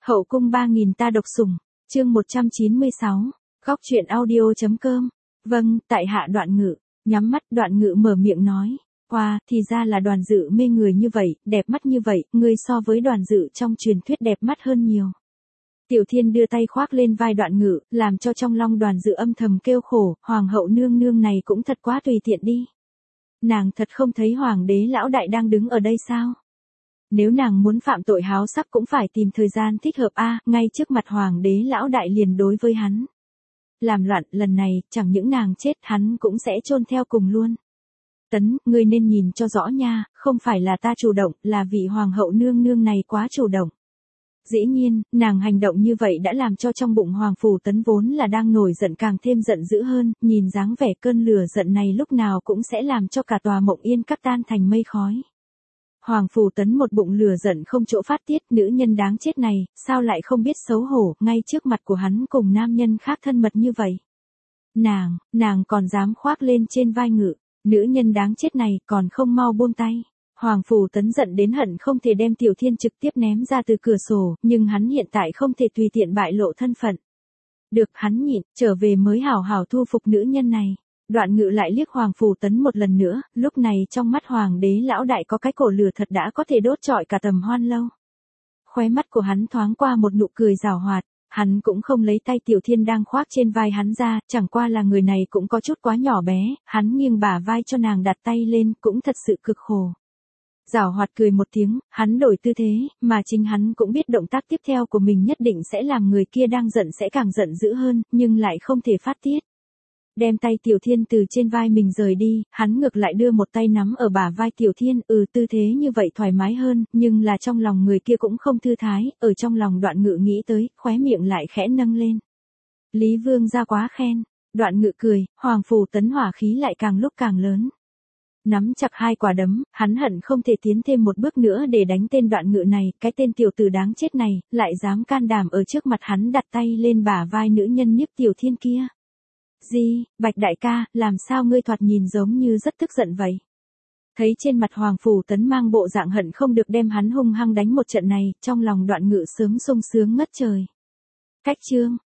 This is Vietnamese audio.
Hậu cung 3000 ta độc sủng, chương 196, góc truyện audio.com. Vâng, tại hạ Đoạn Ngự. Nhắm mắt Đoạn Ngự mở miệng nói. Wow, thì ra là Đoàn Dự mê người như vậy, đẹp mắt như vậy, ngươi so với Đoàn Dự trong truyền thuyết đẹp mắt hơn nhiều. Tiểu Thiên đưa tay khoác lên vai Đoạn Ngự, làm cho trong lòng Đoàn Dự âm thầm kêu khổ, hoàng hậu nương nương này cũng thật quá tùy tiện đi. Nàng thật không thấy hoàng đế lão đại đang đứng ở đây sao? Nếu nàng muốn phạm tội háo sắc cũng phải tìm thời gian thích hợp ngay trước mặt hoàng đế lão đại liền đối với hắn. Làm loạn, lần này, chẳng những nàng chết hắn cũng sẽ chôn theo cùng luôn. Tấn, ngươi nên nhìn cho rõ nha, không phải là ta chủ động, là vị hoàng hậu nương nương này quá chủ động. Dĩ nhiên, nàng hành động như vậy đã làm cho trong bụng Hoàng Phủ Tấn vốn là đang nổi giận càng thêm giận dữ hơn, nhìn dáng vẻ cơn lửa giận này lúc nào cũng sẽ làm cho cả tòa Mộng Yên Các tan thành mây khói. Hoàng Phủ Tấn một bụng lửa giận không chỗ phát tiết, nữ nhân đáng chết này, sao lại không biết xấu hổ, ngay trước mặt của hắn cùng nam nhân khác thân mật như vậy. Nàng còn dám khoác lên trên vai Ngự, nữ nhân đáng chết này còn không mau buông tay. Hoàng Phủ Tấn giận đến hận không thể đem Tiểu Thiên trực tiếp ném ra từ cửa sổ, nhưng hắn hiện tại không thể tùy tiện bại lộ thân phận. Được, hắn nhịn, trở về mới hảo hảo thu phục nữ nhân này. Đoạn Ngự lại liếc Hoàng Phủ Tấn một lần nữa, lúc này trong mắt hoàng đế lão đại có cái cổ lửa thật đã có thể đốt trọi cả tầm hoan lâu. Khóe mắt của hắn thoáng qua một nụ cười giảo hoạt, hắn cũng không lấy tay Tiểu Thiên đang khoác trên vai hắn ra, chẳng qua là người này cũng có chút quá nhỏ bé, hắn nghiêng bả vai cho nàng đặt tay lên, cũng thật sự cực khổ. Giảo hoạt cười một tiếng, hắn đổi tư thế, mà chính hắn cũng biết động tác tiếp theo của mình nhất định sẽ làm người kia đang giận sẽ càng giận dữ hơn, nhưng lại không thể phát tiết. Đem tay Tiểu Thiên từ trên vai mình rời đi, hắn ngược lại đưa một tay nắm ở bả vai Tiểu Thiên, tư thế như vậy thoải mái hơn, nhưng là trong lòng người kia cũng không thư thái, ở trong lòng Đoạn Ngự nghĩ tới, khóe miệng lại khẽ nâng lên. Lý Vương gia quá khen, Đoạn Ngự cười, Hoàng Phủ Tấn hỏa khí lại càng lúc càng lớn. Nắm chặt hai quả đấm, hắn hận không thể tiến thêm một bước nữa để đánh tên Đoạn Ngự này, cái tên tiểu tử đáng chết này, lại dám can đảm ở trước mặt hắn đặt tay lên bả vai nữ nhân nhiếp Tiểu Thiên kia. Gì, Bạch đại ca, làm sao ngươi thoạt nhìn giống như rất tức giận vậy? Thấy trên mặt Hoàng Phủ Tấn mang bộ dạng hận không được đem hắn hung hăng đánh một trận này, trong lòng Đoạn Ngự sớm sung sướng ngất trời. Cách chương,